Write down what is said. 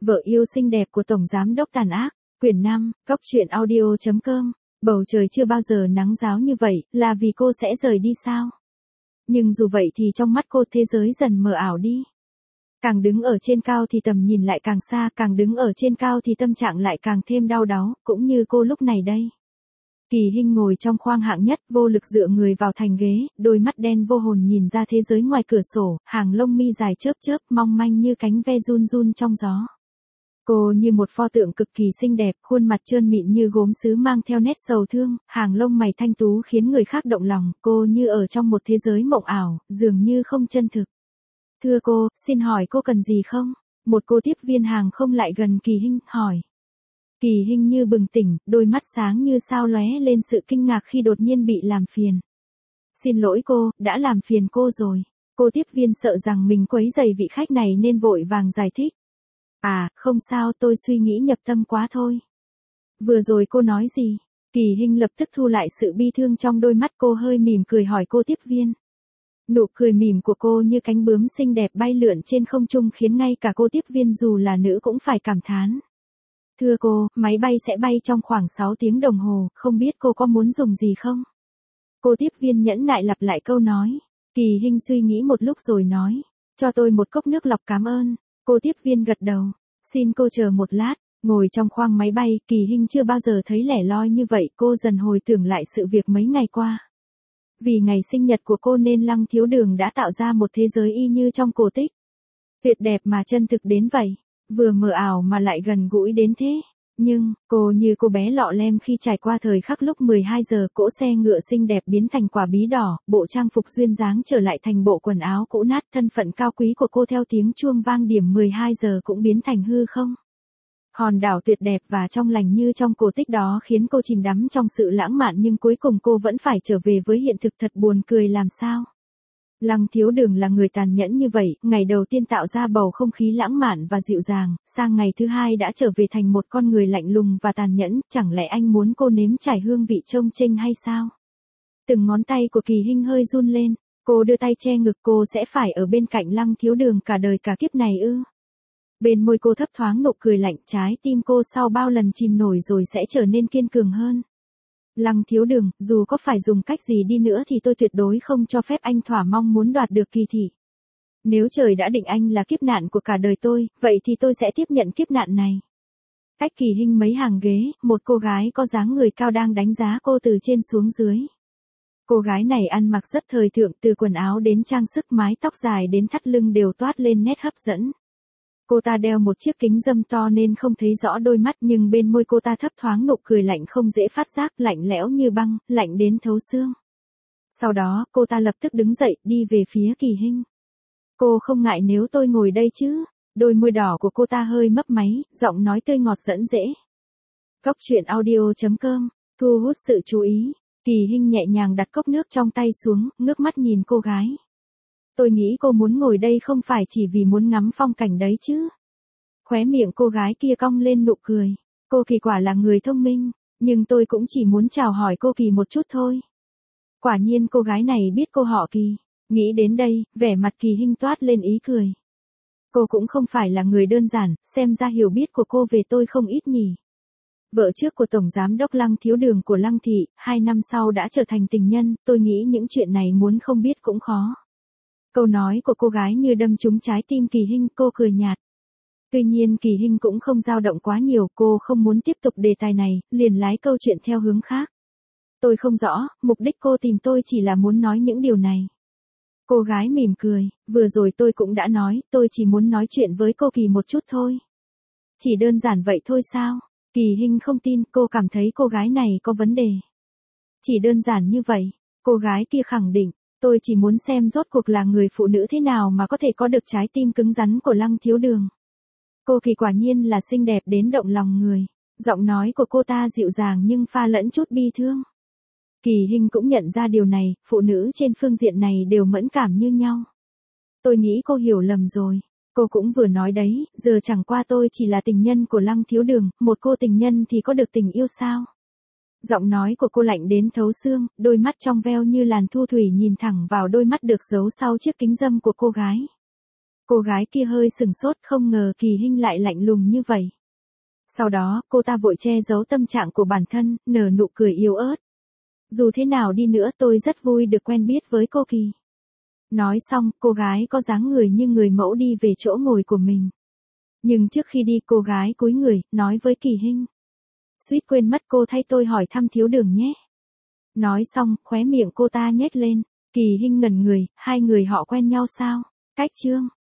Vợ yêu xinh đẹp của Tổng Giám đốc tàn ác, quyển 5, Cốc truyện audio.com. Bầu trời chưa bao giờ nắng ráo như vậy, là vì cô sẽ rời đi sao? Nhưng dù vậy thì trong mắt cô thế giới dần mờ ảo đi. Càng đứng ở trên cao thì tầm nhìn lại càng xa, càng đứng ở trên cao thì tâm trạng lại càng thêm đau đáu, cũng như cô lúc này đây. Kỳ Hinh ngồi trong khoang hạng nhất, vô lực dựa người vào thành ghế, đôi mắt đen vô hồn nhìn ra thế giới ngoài cửa sổ, hàng lông mi dài chớp chớp, mong manh như cánh ve run run trong gió. Cô như một pho tượng cực kỳ xinh đẹp, khuôn mặt trơn mịn như gốm sứ mang theo nét sầu thương, hàng lông mày thanh tú khiến người khác động lòng, cô như ở trong một thế giới mộng ảo, dường như không chân thực. Thưa cô, xin hỏi cô cần gì không? Một cô tiếp viên hàng không lại gần Kỳ Hinh, hỏi. Kỳ Hinh như bừng tỉnh, đôi mắt sáng như sao lóe lên sự kinh ngạc khi đột nhiên bị làm phiền. Xin lỗi cô, đã làm phiền cô rồi. Cô tiếp viên sợ rằng mình quấy rầy vị khách này nên vội vàng giải thích. À, không sao, tôi suy nghĩ nhập tâm quá thôi. Vừa rồi cô nói gì? Kỳ Hinh lập tức thu lại sự bi thương trong đôi mắt, cô hơi mỉm cười hỏi cô tiếp viên. Nụ cười mỉm của cô như cánh bướm xinh đẹp bay lượn trên không trung khiến ngay cả cô tiếp viên dù là nữ cũng phải cảm thán. Thưa cô, máy bay sẽ bay trong khoảng 6 tiếng đồng hồ, không biết cô có muốn dùng gì không? Cô tiếp viên nhẫn nại lặp lại câu nói. Kỳ Hinh suy nghĩ một lúc rồi nói. Cho tôi một cốc nước lọc cảm ơn. Cô tiếp viên gật đầu. Xin cô chờ một lát. Ngồi trong khoang máy bay, Kỳ Hinh chưa bao giờ thấy lẻ loi như vậy, cô dần hồi tưởng lại sự việc mấy ngày qua. Vì ngày sinh nhật của cô nên Lăng Thiếu Đường đã tạo ra một thế giới y như trong cổ tích. Tuyệt đẹp mà chân thực đến vậy, vừa mờ ảo mà lại gần gũi đến thế. Nhưng, cô như cô bé lọ lem khi trải qua thời khắc lúc 12 giờ, cỗ xe ngựa xinh đẹp biến thành quả bí đỏ, bộ trang phục duyên dáng trở lại thành bộ quần áo cũ nát, thân phận cao quý của cô theo tiếng chuông vang điểm 12 giờ cũng biến thành hư không. Hòn đảo tuyệt đẹp và trong lành như trong cổ tích đó khiến cô chìm đắm trong sự lãng mạn, nhưng cuối cùng cô vẫn phải trở về với hiện thực, thật buồn cười làm sao. Lăng Thiếu Đường là người tàn nhẫn như vậy, ngày đầu tiên tạo ra bầu không khí lãng mạn và dịu dàng, sang ngày thứ hai đã trở về thành một con người lạnh lùng và tàn nhẫn, chẳng lẽ anh muốn cô nếm trải hương vị trông chênh hay sao? Từng ngón tay của Kỳ Hinh hơi run lên, cô đưa tay che ngực, cô sẽ phải ở bên cạnh Lăng Thiếu Đường cả đời cả kiếp này ư? Bên môi cô thấp thoáng nụ cười lạnh, trái tim cô sau bao lần chìm nổi rồi sẽ trở nên kiên cường hơn. Lăng Thiếu Đường, dù có phải dùng cách gì đi nữa thì tôi tuyệt đối không cho phép anh thỏa mong muốn đoạt được Kỳ Thị. Nếu trời đã định anh là kiếp nạn của cả đời tôi, vậy thì tôi sẽ tiếp nhận kiếp nạn này. Cách Kỳ Hinh mấy hàng ghế, một cô gái có dáng người cao đang đánh giá cô từ trên xuống dưới. Cô gái này ăn mặc rất thời thượng, từ quần áo đến trang sức, mái tóc dài đến thắt lưng đều toát lên nét hấp dẫn. Cô ta đeo một chiếc kính râm to nên không thấy rõ đôi mắt, nhưng bên môi cô ta thấp thoáng nụ cười lạnh không dễ phát giác, lạnh lẽo như băng, lạnh đến thấu xương. Sau đó, cô ta lập tức đứng dậy, đi về phía Kỳ Hinh. Cô không ngại nếu tôi ngồi đây chứ? Đôi môi đỏ của cô ta hơi mấp máy, giọng nói tươi ngọt dẫn dễ. Cốc truyện audio.com, thu hút sự chú ý. Kỳ Hinh nhẹ nhàng đặt cốc nước trong tay xuống, ngước mắt nhìn cô gái. Tôi nghĩ cô muốn ngồi đây không phải chỉ vì muốn ngắm phong cảnh đấy chứ. Khóe miệng cô gái kia cong lên nụ cười. Cô Kỳ quả là người thông minh, nhưng tôi cũng chỉ muốn chào hỏi cô Kỳ một chút thôi. Quả nhiên cô gái này biết cô họ Kỳ. Nghĩ đến đây, vẻ mặt Kỳ Hinh toát lên ý cười. Cô cũng không phải là người đơn giản, xem ra hiểu biết của cô về tôi không ít nhỉ. Vợ trước của Tổng Giám đốc Lăng Thiếu Đường của Lăng Thị, 2 năm sau đã trở thành tình nhân, tôi nghĩ những chuyện này muốn không biết cũng khó. Câu nói của cô gái như đâm trúng trái tim Kỳ Hinh, cô cười nhạt. Tuy nhiên Kỳ Hinh cũng không dao động quá nhiều, cô không muốn tiếp tục đề tài này, liền lái câu chuyện theo hướng khác. Tôi không rõ, mục đích cô tìm tôi chỉ là muốn nói những điều này. Cô gái mỉm cười, vừa rồi tôi cũng đã nói, tôi chỉ muốn nói chuyện với cô Kỳ một chút thôi. Chỉ đơn giản vậy thôi sao? Kỳ Hinh không tin, cô cảm thấy cô gái này có vấn đề. Chỉ đơn giản như vậy, cô gái kia khẳng định. Tôi chỉ muốn xem rốt cuộc là người phụ nữ thế nào mà có thể có được trái tim cứng rắn của Lăng Thiếu Đường. Cô Kỳ quả nhiên là xinh đẹp đến động lòng người. Giọng nói của cô ta dịu dàng nhưng pha lẫn chút bi thương. Kỳ Hinh cũng nhận ra điều này, phụ nữ trên phương diện này đều mẫn cảm như nhau. Tôi nghĩ cô hiểu lầm rồi. Cô cũng vừa nói đấy, giờ chẳng qua tôi chỉ là tình nhân của Lăng Thiếu Đường, một cô tình nhân thì có được tình yêu sao? Giọng nói của cô lạnh đến thấu xương, đôi mắt trong veo như làn thu thủy nhìn thẳng vào đôi mắt được giấu sau chiếc kính râm của cô gái. Cô gái kia hơi sừng sốt, không ngờ Kỳ Hinh lại lạnh lùng như vậy. Sau đó, cô ta vội che giấu tâm trạng của bản thân, nở nụ cười yếu ớt. Dù thế nào đi nữa tôi rất vui được quen biết với cô Kỳ. Nói xong, cô gái có dáng người như người mẫu đi về chỗ ngồi của mình. Nhưng trước khi đi cô gái cúi người, nói với Kỳ Hinh. Suýt quên mất cô thay tôi hỏi thăm thiếu đường nhé. Nói xong, khóe miệng cô ta nhếch lên. Kỳ Hinh ngẩn người, hai người họ quen nhau sao? Cách chương